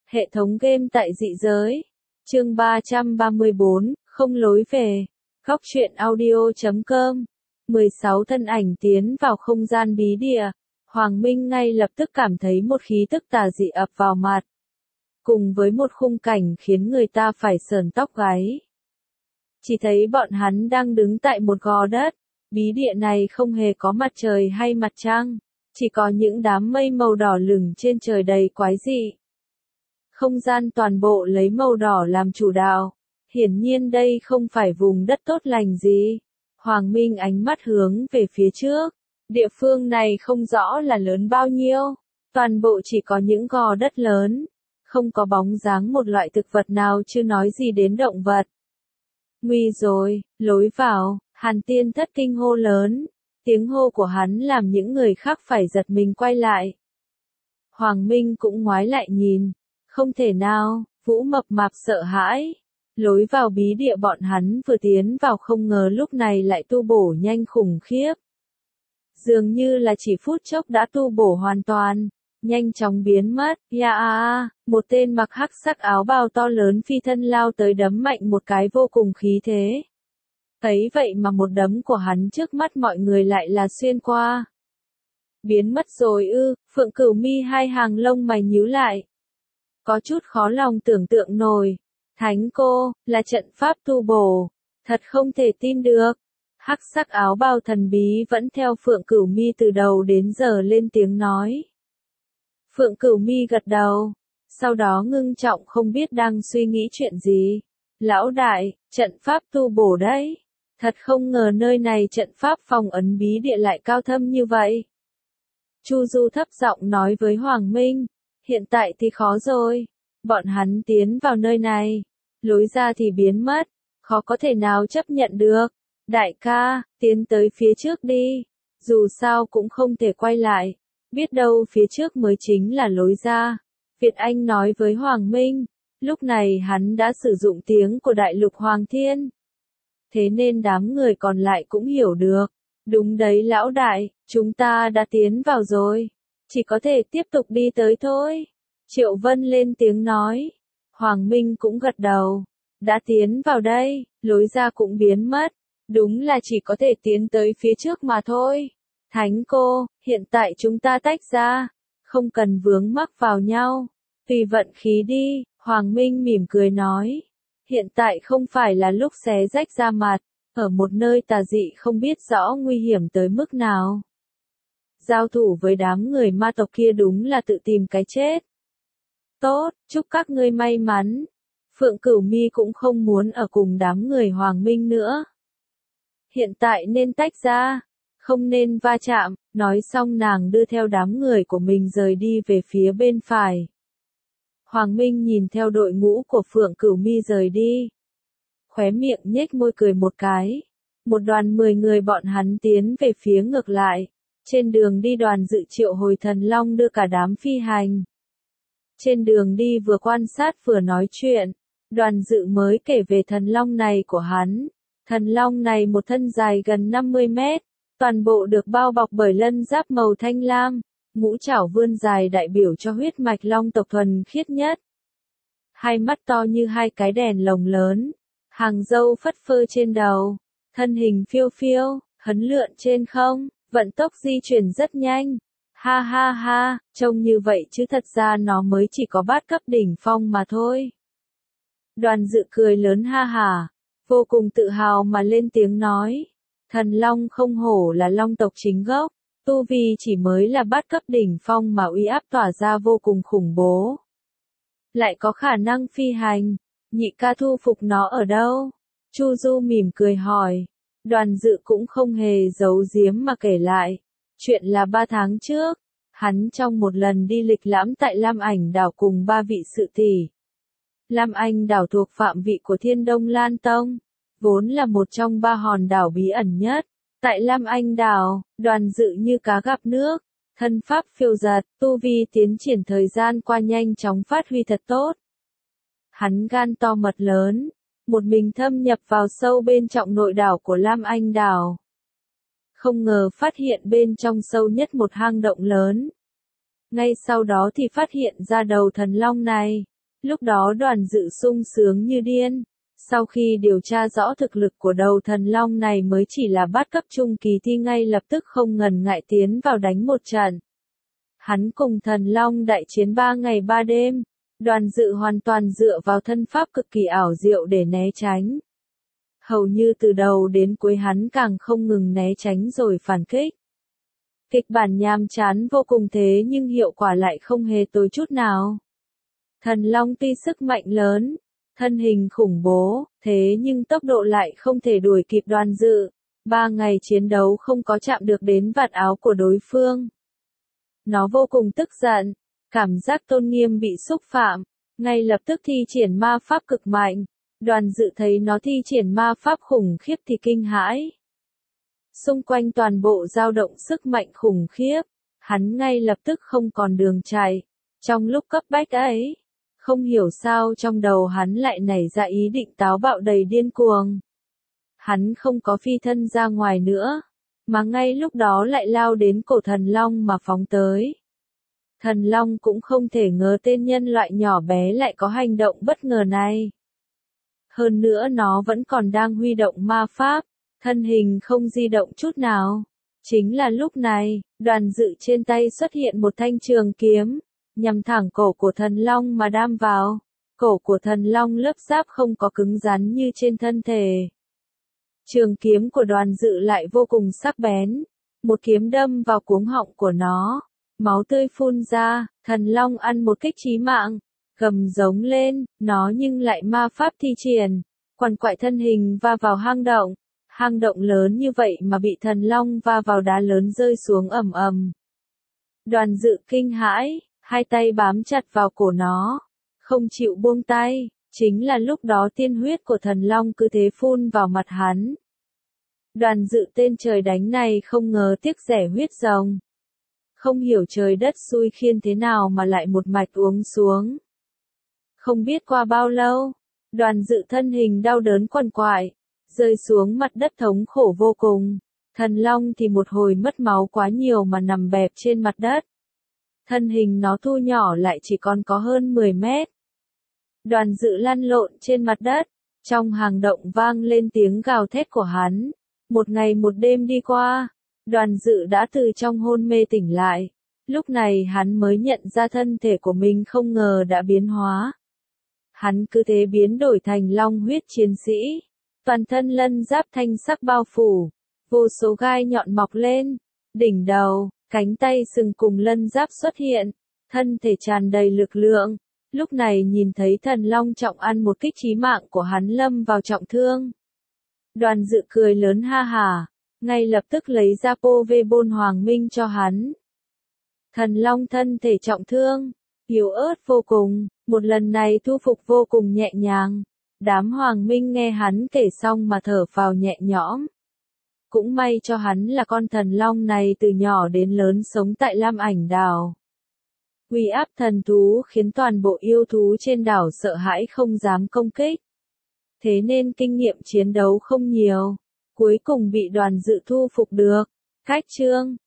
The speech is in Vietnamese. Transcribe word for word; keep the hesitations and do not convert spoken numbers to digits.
Hệ thống game tại dị giới. Chương ba trăm ba mươi bốn, không lối về. Góc truyện audio chấm com. mười sáu thân ảnh tiến vào không gian bí địa. Hoàng Minh ngay lập tức cảm thấy một khí tức tà dị ập vào mặt. Cùng với một khung cảnh khiến người ta phải sởn tóc gáy. Chỉ thấy bọn hắn đang đứng tại một gò đất. Bí địa này không hề có mặt trời hay mặt trăng. Chỉ có những đám mây màu đỏ lửng trên trời đầy quái dị. Không gian toàn bộ lấy màu đỏ làm chủ đạo. Hiển nhiên đây không phải vùng đất tốt lành gì. Hoàng Minh ánh mắt hướng về phía trước. Địa phương này không rõ là lớn bao nhiêu. Toàn bộ chỉ có những gò đất lớn. Không có bóng dáng một loại thực vật nào, chưa nói gì đến động vật. Nguy rồi, lối vào. Hàn Tiên thất kinh hô lớn. Tiếng hô của hắn làm những người khác phải giật mình quay lại. Hoàng Minh cũng ngoái lại nhìn. Không thể nào, Vũ mập mạp sợ hãi. Lối vào bí địa bọn hắn vừa tiến vào không ngờ lúc này lại tu bổ nhanh khủng khiếp. Dường như là chỉ phút chốc đã tu bổ hoàn toàn, nhanh chóng biến mất. Ya a, một tên mặc hắc sắc áo bào to lớn phi thân lao tới đấm mạnh một cái vô cùng khí thế. Thấy vậy mà một đấm của hắn trước mắt mọi người lại là xuyên qua. Biến mất rồi ư? Phượng Cửu Mi hai hàng lông mày nhíu lại. Có chút khó lòng tưởng tượng nổi. Thánh cô, là trận pháp tu bổ. Thật không thể tin được. Hắc sắc áo bào thần bí vẫn theo Phượng Cửu Mi từ đầu đến giờ lên tiếng nói. Phượng Cửu Mi gật đầu. Sau đó ngưng trọng không biết đang suy nghĩ chuyện gì. Lão đại, trận pháp tu bổ đấy. Thật không ngờ nơi này trận pháp phòng ấn bí địa lại cao thâm như vậy. Chu Du thấp giọng nói với Hoàng Minh. Hiện tại thì khó rồi. Bọn hắn tiến vào nơi này. Lối ra thì biến mất. Khó có thể nào chấp nhận được. Đại ca, tiến tới phía trước đi. Dù sao cũng không thể quay lại. Biết đâu phía trước mới chính là lối ra. Việt Anh nói với Hoàng Minh. Lúc này hắn đã sử dụng tiếng của Đại Lục Hoàng Thiên. Thế nên đám người còn lại cũng hiểu được. Đúng đấy lão đại, chúng ta đã tiến vào rồi. Chỉ có thể tiếp tục đi tới thôi. Triệu Vân lên tiếng nói. Hoàng Minh cũng gật đầu. Đã tiến vào đây, lối ra cũng biến mất. Đúng là chỉ có thể tiến tới phía trước mà thôi. Thánh cô, hiện tại chúng ta tách ra. Không cần vướng mắc vào nhau. Tùy vận khí đi, Hoàng Minh mỉm cười nói. Hiện tại không phải là lúc xé rách ra mặt. Ở một nơi tà dị không biết rõ nguy hiểm tới mức nào. Giao thủ với đám người ma tộc kia đúng là tự tìm cái chết. Tốt, chúc các ngươi may mắn. Phượng Cửu Mi cũng không muốn ở cùng đám người Hoàng Minh nữa. Hiện tại nên tách ra, không nên va chạm. Nói xong nàng đưa theo đám người của mình rời đi về phía bên phải. Hoàng Minh nhìn theo đội ngũ của Phượng Cửu Mi rời đi. Khóe miệng nhếch môi cười một cái. Một đoàn mười người bọn hắn tiến về phía ngược lại. Trên đường đi đoàn dự triệu hồi thần long đưa cả đám phi hành. Trên đường đi vừa quan sát vừa nói chuyện. Đoàn dự mới kể về thần long này của hắn. Thần long này một thân dài gần năm mươi mét. Toàn bộ được bao bọc bởi lân giáp màu thanh lam. Ngũ trảo vươn dài đại biểu cho huyết mạch long tộc thuần khiết nhất. Hai mắt to như hai cái đèn lồng lớn. Hàng râu phất phơ trên đầu. Thân hình phiêu phiêu, hấn lượn trên không. Vận tốc di chuyển rất nhanh. Ha ha ha, trông như vậy chứ thật ra nó mới chỉ có bát cấp đỉnh phong mà thôi. Đoàn dự cười lớn ha hả. Vô cùng tự hào mà lên tiếng nói. Thần long không hổ là long tộc chính gốc. Tu vi chỉ mới là bát cấp đỉnh phong mà uy áp tỏa ra vô cùng khủng bố. Lại có khả năng phi hành. Nhị ca thu phục nó ở đâu? Chu Du mỉm cười hỏi. Đoàn dự cũng không hề giấu giếm mà kể lại. Chuyện là ba tháng trước. Hắn trong một lần đi lịch lãm tại Lam Ảnh đảo cùng ba vị sự tỷ. Lam Ảnh đảo thuộc phạm vị của Thiên Đông Lan Tông. Vốn là một trong ba hòn đảo bí ẩn nhất. Tại Lam Anh đảo, đoàn dự như cá gặp nước. Thân pháp phiêu dật, tu vi tiến triển thời gian qua nhanh chóng phát huy thật tốt. Hắn gan to mật lớn. Một mình thâm nhập vào sâu bên trong nội đảo của Lam Anh đảo. Không ngờ phát hiện bên trong sâu nhất một hang động lớn. Ngay sau đó thì phát hiện ra đầu thần long này. Lúc đó Đoàn Dự sung sướng như điên. Sau khi điều tra rõ thực lực của đầu thần long này mới chỉ là bát cấp trung kỳ thì ngay lập tức không ngần ngại tiến vào đánh một trận. Hắn cùng thần long đại chiến ba ngày ba đêm. Đoàn Dự hoàn toàn dựa vào thân pháp cực kỳ ảo diệu để né tránh. Hầu như từ đầu đến cuối hắn càng không ngừng né tránh rồi phản kích. Kịch bản nhàm chán vô cùng thế nhưng hiệu quả lại không hề tồi chút nào. Thần long tuy sức mạnh lớn, thân hình khủng bố, thế nhưng tốc độ lại không thể đuổi kịp Đoàn Dự. Ba ngày chiến đấu không có chạm được đến vạt áo của đối phương. Nó vô cùng tức giận, cảm giác tôn nghiêm bị xúc phạm, ngay lập tức thi triển ma pháp cực mạnh. Đoàn Dự thấy nó thi triển ma pháp khủng khiếp thì kinh hãi. Xung quanh toàn bộ dao động sức mạnh khủng khiếp, hắn ngay lập tức không còn đường chạy. Trong lúc cấp bách ấy, không hiểu sao trong đầu hắn lại nảy ra ý định táo bạo đầy điên cuồng. Hắn không có phi thân ra ngoài nữa, mà ngay lúc đó lại lao đến cổ thần long mà phóng tới. Thần long cũng không thể ngờ tên nhân loại nhỏ bé lại có hành động bất ngờ này. Hơn nữa nó vẫn còn đang huy động ma pháp, thân hình không di động chút nào. Chính là lúc này, Đoàn Dự trên tay xuất hiện một thanh trường kiếm, nhằm thẳng cổ của thần long mà đâm vào. Cổ của thần long lớp giáp không có cứng rắn như trên thân thể. Trường kiếm của Đoàn Dự lại vô cùng sắc bén, một kiếm đâm vào cuống họng của nó, máu tươi phun ra, thần long ăn một kích chí mạng, gầm giống lên, nó nhưng lại ma pháp thi triển, quằn quại thân hình va vào hang động. Hang động lớn như vậy mà bị thần long va vào đá lớn rơi xuống ầm ầm. Đoàn Dự kinh hãi, hai tay bám chặt vào cổ nó, không chịu buông tay. Chính là lúc đó tiên huyết của thần long cứ thế phun vào mặt hắn. Đoàn Dự tên trời đánh này không ngờ tiếc rẻ huyết rồng. Không hiểu trời đất xui khiên thế nào mà lại một mạch uống xuống. Không biết qua bao lâu, Đoàn Dự thân hình đau đớn quằn quại, rơi xuống mặt đất thống khổ vô cùng. Thần long thì một hồi mất máu quá nhiều mà nằm bẹp trên mặt đất. Thân hình nó thu nhỏ lại chỉ còn có hơn mười mét. Đoàn Dự lăn lộn trên mặt đất, trong hang động vang lên tiếng gào thét của hắn. Một ngày một đêm đi qua, Đoàn Dự đã từ trong hôn mê tỉnh lại. Lúc này hắn mới nhận ra thân thể của mình không ngờ đã biến hóa. Hắn cứ thế biến đổi thành long huyết chiến sĩ. Toàn thân lân giáp thanh sắc bao phủ, vô số gai nhọn mọc lên, đỉnh đầu, cánh tay sừng cùng lân giáp xuất hiện, thân thể tràn đầy lực lượng. Lúc này nhìn thấy thần long trọng ăn một kích chí mạng của hắn lâm vào trọng thương. Đoàn Dự cười lớn ha hả, ngay lập tức lấy ra pô vê bôn hoàng minh cho hắn. Thần long thân thể trọng thương, yếu ớt vô cùng, một lần này thu phục vô cùng nhẹ nhàng. Đám hoàng minh nghe hắn kể xong mà thở phào nhẹ nhõm. Cũng may cho hắn là con thần long này từ nhỏ đến lớn sống tại Lam Ảnh đảo. Uy áp thần thú khiến toàn bộ yêu thú trên đảo sợ hãi không dám công kích. Thế nên kinh nghiệm chiến đấu không nhiều, cuối cùng bị Đoàn Dự thu phục được. Cách chương